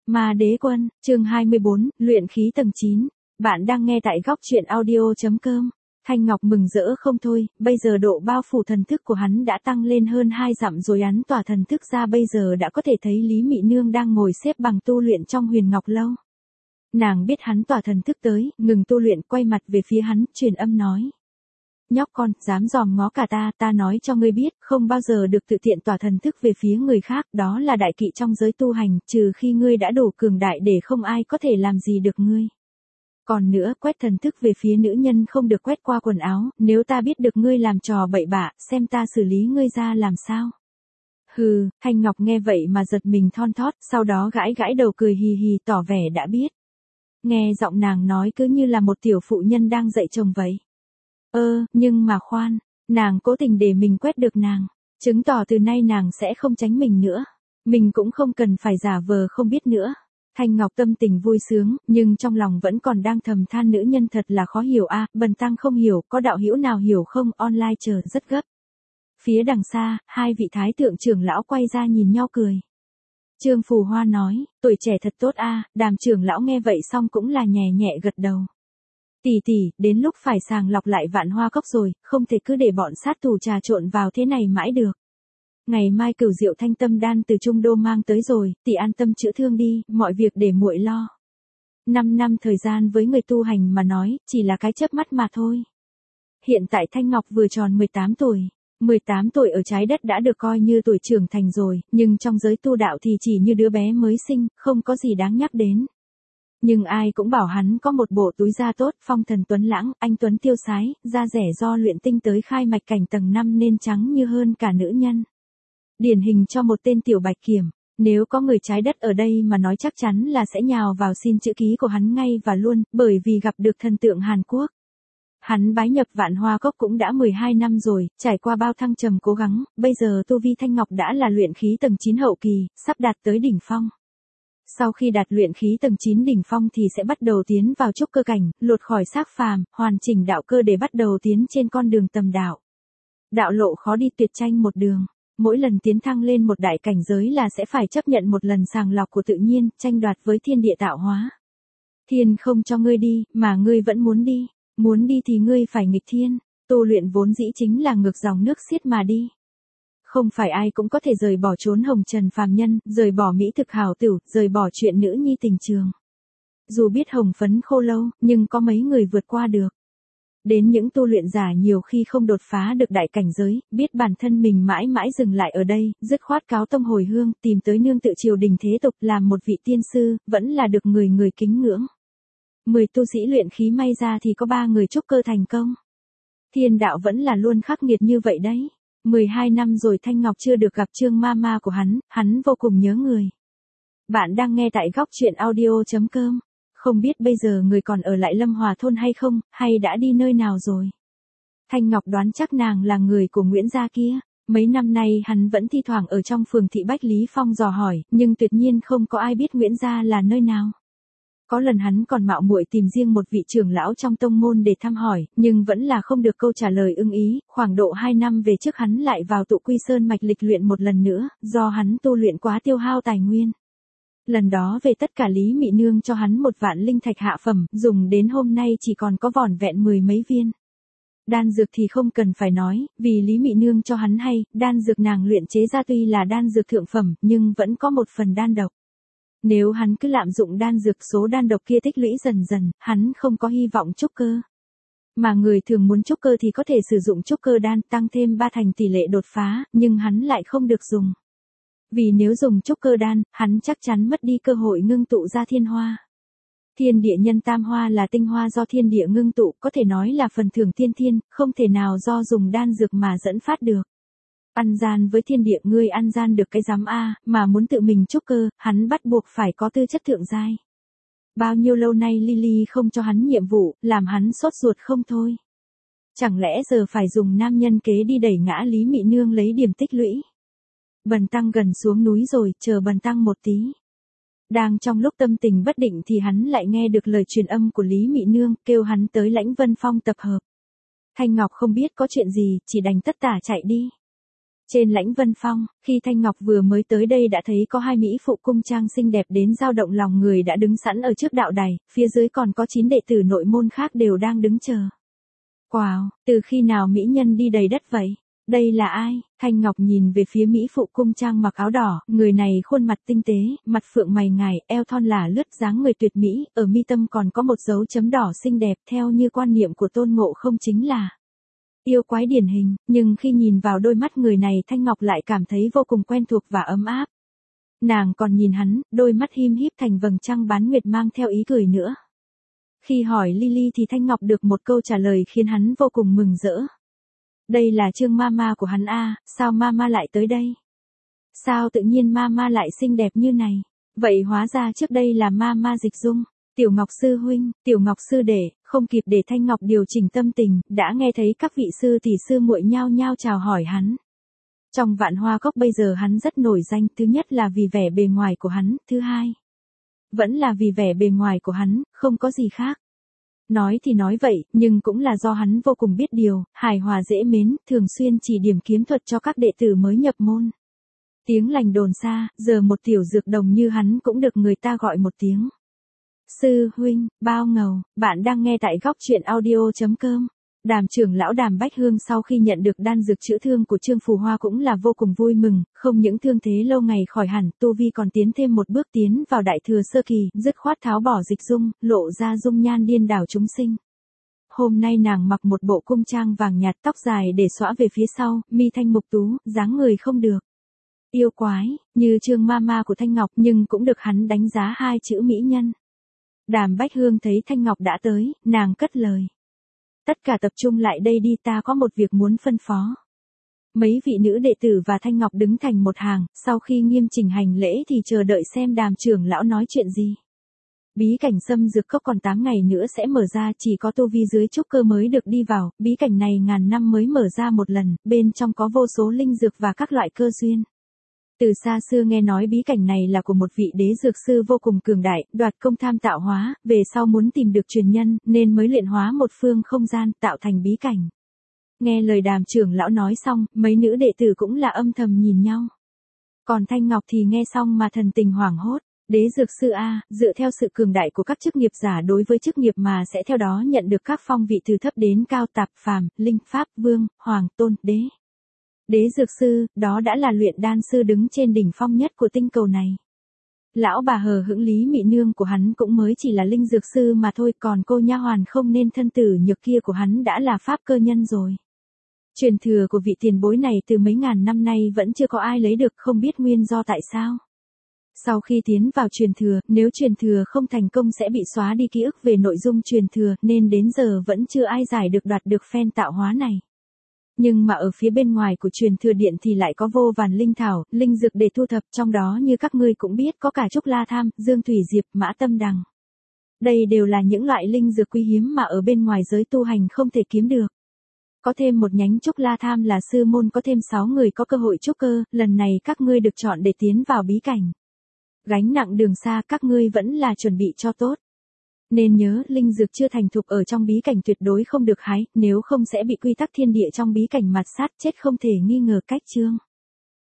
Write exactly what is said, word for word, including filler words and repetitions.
Ma Đế Quân, chương hai mươi bốn, luyện khí tầng chín. Bạn đang nghe tại góc truyện audio.com. Thanh Ngọc mừng rỡ không thôi, bây giờ độ bao phủ thần thức của hắn đã tăng lên hơn hai dặm rồi, hắn tỏa thần thức ra bây giờ đã có thể thấy Lý Mị Nương đang ngồi xếp bằng tu luyện trong Huyền Ngọc Lâu. Nàng biết hắn tỏa thần thức tới, ngừng tu luyện, quay mặt về phía hắn, truyền âm nói. Nhóc con, dám dòm ngó cả ta, ta nói cho ngươi biết, không bao giờ được tự tiện tỏa thần thức về phía người khác, đó là đại kỵ trong giới tu hành, trừ khi ngươi đã đủ cường đại để không ai có thể làm gì được ngươi. Còn nữa, quét thần thức về phía nữ nhân không được quét qua quần áo, nếu ta biết được ngươi làm trò bậy bạ, xem ta xử lý ngươi ra làm sao. Hừ, Thanh Ngọc nghe vậy mà giật mình thon thót, sau đó gãi gãi đầu cười hì hì tỏ vẻ đã biết. Nghe giọng nàng nói cứ như là một tiểu phụ nhân đang dạy chồng vậy. Ơ, nhưng mà khoan, nàng cố tình để mình quét được nàng, chứng tỏ từ nay nàng sẽ không tránh mình nữa. Mình cũng không cần phải giả vờ không biết nữa. Thanh Ngọc tâm tình vui sướng, nhưng trong lòng vẫn còn đang thầm than nữ nhân thật là khó hiểu a, à, Bần tăng không hiểu, có đạo hữu nào hiểu không, online chờ rất gấp. Phía đằng xa, hai vị thái thượng trưởng lão quay ra nhìn nhau cười. Trương Phù Hoa nói, tuổi trẻ thật tốt a, à, Đàm trưởng lão nghe vậy xong cũng là nhẹ nhẹ gật đầu. Tỷ tỷ, đến lúc phải sàng lọc lại Vạn Hoa Cốc rồi, không thể cứ để bọn sát thủ trà trộn vào thế này mãi được. Ngày mai Cửu Diệu Thanh Tâm Đan từ Trung Đô mang tới rồi, tỷ an tâm chữa thương đi, mọi việc để muội lo. Năm năm thời gian với người tu hành mà nói, chỉ là cái chớp mắt mà thôi. Hiện tại Thanh Ngọc vừa tròn mười tám tuổi. mười tám tuổi ở trái đất đã được coi như tuổi trưởng thành rồi, nhưng trong giới tu đạo thì chỉ như đứa bé mới sinh, không có gì đáng nhắc đến. Nhưng ai cũng bảo hắn có một bộ túi da tốt, phong thần tuấn lãng, anh tuấn tiêu sái, da rẻ do luyện tinh tới khai mạch cảnh tầng năm nên trắng như hơn cả nữ nhân. Điển hình cho một tên tiểu bạch kiểm, nếu có người trái đất ở đây mà nói chắc chắn là sẽ nhào vào xin chữ ký của hắn ngay và luôn, bởi vì gặp được thần tượng Hàn Quốc. Hắn bái nhập Vạn Hoa Cốc cũng đã mười hai năm rồi, trải qua bao thăng trầm cố gắng, bây giờ tu vi Thanh Ngọc đã là luyện khí tầng chín hậu kỳ, sắp đạt tới đỉnh phong. Sau khi đạt luyện khí tầng chín đỉnh phong thì sẽ bắt đầu tiến vào trúc cơ cảnh, lột khỏi xác phàm, hoàn chỉnh đạo cơ để bắt đầu tiến trên con đường tầm đạo. Đạo lộ khó đi tuyệt tranh một đường, mỗi lần tiến thăng lên một đại cảnh giới là sẽ phải chấp nhận một lần sàng lọc của tự nhiên, tranh đoạt với thiên địa tạo hóa. Thiên không cho ngươi đi, mà ngươi vẫn muốn đi, muốn đi thì ngươi phải nghịch thiên, tu luyện vốn dĩ chính là ngược dòng nước xiết mà đi. Không phải ai cũng có thể rời bỏ chốn hồng trần phàm nhân, rời bỏ mỹ thực hào tửu, rời bỏ chuyện nữ nhi tình trường. Dù biết hồng phấn khô lâu, nhưng có mấy người vượt qua được. Đến những tu luyện giả nhiều khi không đột phá được đại cảnh giới, biết bản thân mình mãi mãi dừng lại ở đây, dứt khoát cáo tông hồi hương, tìm tới nương tự triều đình thế tục làm một vị tiên sư, vẫn là được người người kính ngưỡng. Mười tu sĩ luyện khí may ra thì có ba người trúc cơ thành công. Thiên đạo vẫn là luôn khắc nghiệt như vậy đấy. mười hai năm rồi Thanh Ngọc chưa được gặp Trương Mama của hắn, hắn vô cùng nhớ người. Bạn đang nghe tại góc truyện audio.com. Không biết bây giờ người còn ở lại Lâm Hòa thôn hay không, hay đã đi nơi nào rồi. Thanh Ngọc đoán chắc nàng là người của Nguyễn gia kia. Mấy năm nay hắn vẫn thi thoảng ở trong phường thị Bách Lý Phong dò hỏi, nhưng tuyệt nhiên không có ai biết Nguyễn gia là nơi nào. Có lần hắn còn mạo muội tìm riêng một vị trưởng lão trong tông môn để thăm hỏi, nhưng vẫn là không được câu trả lời ưng ý, khoảng độ hai năm về trước hắn lại vào tụ Quy Sơn mạch lịch luyện một lần nữa, do hắn tu luyện quá tiêu hao tài nguyên. Lần đó về tất cả Lý Mị Nương cho hắn một vạn linh thạch hạ phẩm, dùng đến hôm nay chỉ còn có vỏn vẹn mười mấy viên. Đan dược thì không cần phải nói, vì Lý Mị Nương cho hắn hay, đan dược nàng luyện chế ra tuy là đan dược thượng phẩm, nhưng vẫn có một phần đan độc. Nếu hắn cứ lạm dụng đan dược số đan độc kia tích lũy dần dần, hắn không có hy vọng trúc cơ. Mà người thường muốn trúc cơ thì có thể sử dụng trúc cơ đan tăng thêm ba thành tỷ lệ đột phá, nhưng hắn lại không được dùng. Vì nếu dùng trúc cơ đan, hắn chắc chắn mất đi cơ hội ngưng tụ ra thiên hoa. Thiên địa nhân tam hoa là tinh hoa do thiên địa ngưng tụ, có thể nói là phần thưởng tiên thiên, không thể nào do dùng đan dược mà dẫn phát được. Ăn gian với thiên địa, ngươi ăn gian được cái giám a, mà muốn tự mình trúc cơ, hắn bắt buộc phải có tư chất thượng giai. Bao nhiêu lâu nay Lily không cho hắn nhiệm vụ, làm hắn sốt ruột không thôi. Chẳng lẽ giờ phải dùng nam nhân kế đi đẩy ngã Lý Mị Nương lấy điểm tích lũy. Bần tăng gần xuống núi rồi, chờ bần tăng một tí. Đang trong lúc tâm tình bất định thì hắn lại nghe được lời truyền âm của Lý Mị Nương, kêu hắn tới Lãnh Vân Phong tập hợp. Thanh Ngọc không biết có chuyện gì, chỉ đành tất tả chạy đi. Trên Lãnh Vân Phong, khi Thanh Ngọc vừa mới tới đây đã thấy có hai mỹ phụ cung trang xinh đẹp đến dao động lòng người đã đứng sẵn ở trước đạo đài, phía dưới còn có chín đệ tử nội môn khác đều đang đứng chờ. Wow, từ khi nào mỹ nhân đi đầy đất vậy? Đây là ai? Thanh Ngọc nhìn về phía mỹ phụ cung trang mặc áo đỏ, người này khuôn mặt tinh tế, mặt phượng mày ngài, eo thon lả lướt dáng người tuyệt mỹ, ở mi tâm còn có một dấu chấm đỏ xinh đẹp, theo như quan niệm của Tôn Ngộ Không chính là yêu quái điển hình, nhưng khi nhìn vào đôi mắt người này Thanh Ngọc lại cảm thấy vô cùng quen thuộc và ấm áp. Nàng còn nhìn hắn, đôi mắt him híp thành vầng trăng bán nguyệt mang theo ý cười nữa. Khi hỏi Lily thì Thanh Ngọc được một câu trả lời khiến hắn vô cùng mừng rỡ. Đây là Trương Mama của hắn a, sao Mama lại tới đây? Sao tự nhiên Mama lại xinh đẹp như này? Vậy hóa ra trước đây là Mama Dịch Dung. Tiểu Ngọc sư huynh, Tiểu Ngọc sư đệ, không kịp để Thanh Ngọc điều chỉnh tâm tình, đã nghe thấy các vị sư tỷ sư muội nhao nhao chào hỏi hắn. Trong Vạn Hoa Cốc bây giờ hắn rất nổi danh, thứ nhất là vì vẻ bề ngoài của hắn, thứ hai vẫn là vì vẻ bề ngoài của hắn, không có gì khác. Nói thì nói vậy, nhưng cũng là do hắn vô cùng biết điều, hài hòa dễ mến, thường xuyên chỉ điểm kiếm thuật cho các đệ tử mới nhập môn. Tiếng lành đồn xa, giờ một tiểu dược đồng như hắn cũng được người ta gọi một tiếng. Sư huynh, bao ngầu, bạn đang nghe tại góc truyện audio chấm com. Đàm trưởng lão Đàm Bách Hương sau khi nhận được đan dược chữa thương của Trương Phù Hoa cũng là vô cùng vui mừng, không những thương thế lâu ngày khỏi hẳn, tu vi còn tiến thêm một bước tiến vào đại thừa sơ kỳ, dứt khoát tháo bỏ dịch dung, lộ ra dung nhan điên đảo chúng sinh. Hôm nay nàng mặc một bộ cung trang vàng nhạt, tóc dài để xõa về phía sau, mi thanh mục tú, dáng người không được yêu quái, như Trương Mama của Thanh Ngọc, nhưng cũng được hắn đánh giá hai chữ mỹ nhân. Đàm Bách Hương thấy Thanh Ngọc đã tới, nàng cất lời. Tất cả tập trung lại đây đi, ta có một việc muốn phân phó. Mấy vị nữ đệ tử và Thanh Ngọc đứng thành một hàng, sau khi nghiêm chỉnh hành lễ thì chờ đợi xem Đàm trưởng lão nói chuyện gì. Bí cảnh xâm dược cốc còn tám ngày nữa sẽ mở ra, chỉ có tu vi dưới trúc cơ mới được đi vào, bí cảnh này ngàn năm mới mở ra một lần, bên trong có vô số linh dược và các loại cơ duyên. Từ xa xưa nghe nói bí cảnh này là của một vị đế dược sư vô cùng cường đại, đoạt công tham tạo hóa, về sau muốn tìm được truyền nhân, nên mới luyện hóa một phương không gian, tạo thành bí cảnh. Nghe lời Đàm trưởng lão nói xong, mấy nữ đệ tử cũng là âm thầm nhìn nhau. Còn Thanh Ngọc thì nghe xong mà thần tình hoảng hốt. Đế dược sư A, dựa theo sự cường đại của các chức nghiệp giả đối với chức nghiệp mà sẽ theo đó nhận được các phong vị từ thấp đến cao, tạp, phàm, linh, pháp, vương, hoàng, tôn, đế. Đế dược sư, đó đã là luyện đan sư đứng trên đỉnh phong nhất của tinh cầu này. Lão bà hờ hững Lý Mị Nương của hắn cũng mới chỉ là linh dược sư mà thôi, còn cô nha hoàn không nên thân tử nhược kia của hắn đã là pháp cơ nhân rồi. Truyền thừa của vị tiền bối này từ mấy ngàn năm nay vẫn chưa có ai lấy được, không biết nguyên do tại sao. Sau khi tiến vào truyền thừa, nếu truyền thừa không thành công sẽ bị xóa đi ký ức về nội dung truyền thừa, nên đến giờ vẫn chưa ai giải được đoạt được phen tạo hóa này. Nhưng mà ở phía bên ngoài của truyền thừa điện thì lại có vô vàn linh thảo, linh dược để thu thập, trong đó như các ngươi cũng biết có cả trúc la tham, dương thủy diệp, mã tâm đằng. Đây đều là những loại linh dược quý hiếm mà ở bên ngoài giới tu hành không thể kiếm được. Có thêm một nhánh trúc la tham là sư môn có thêm sáu người có cơ hội trúc cơ, lần này các ngươi được chọn để tiến vào bí cảnh. Gánh nặng đường xa các ngươi vẫn là chuẩn bị cho tốt. Nên nhớ, linh dược chưa thành thục ở trong bí cảnh tuyệt đối không được hái, nếu không sẽ bị quy tắc thiên địa trong bí cảnh mạt sát chết không thể nghi ngờ cách chương.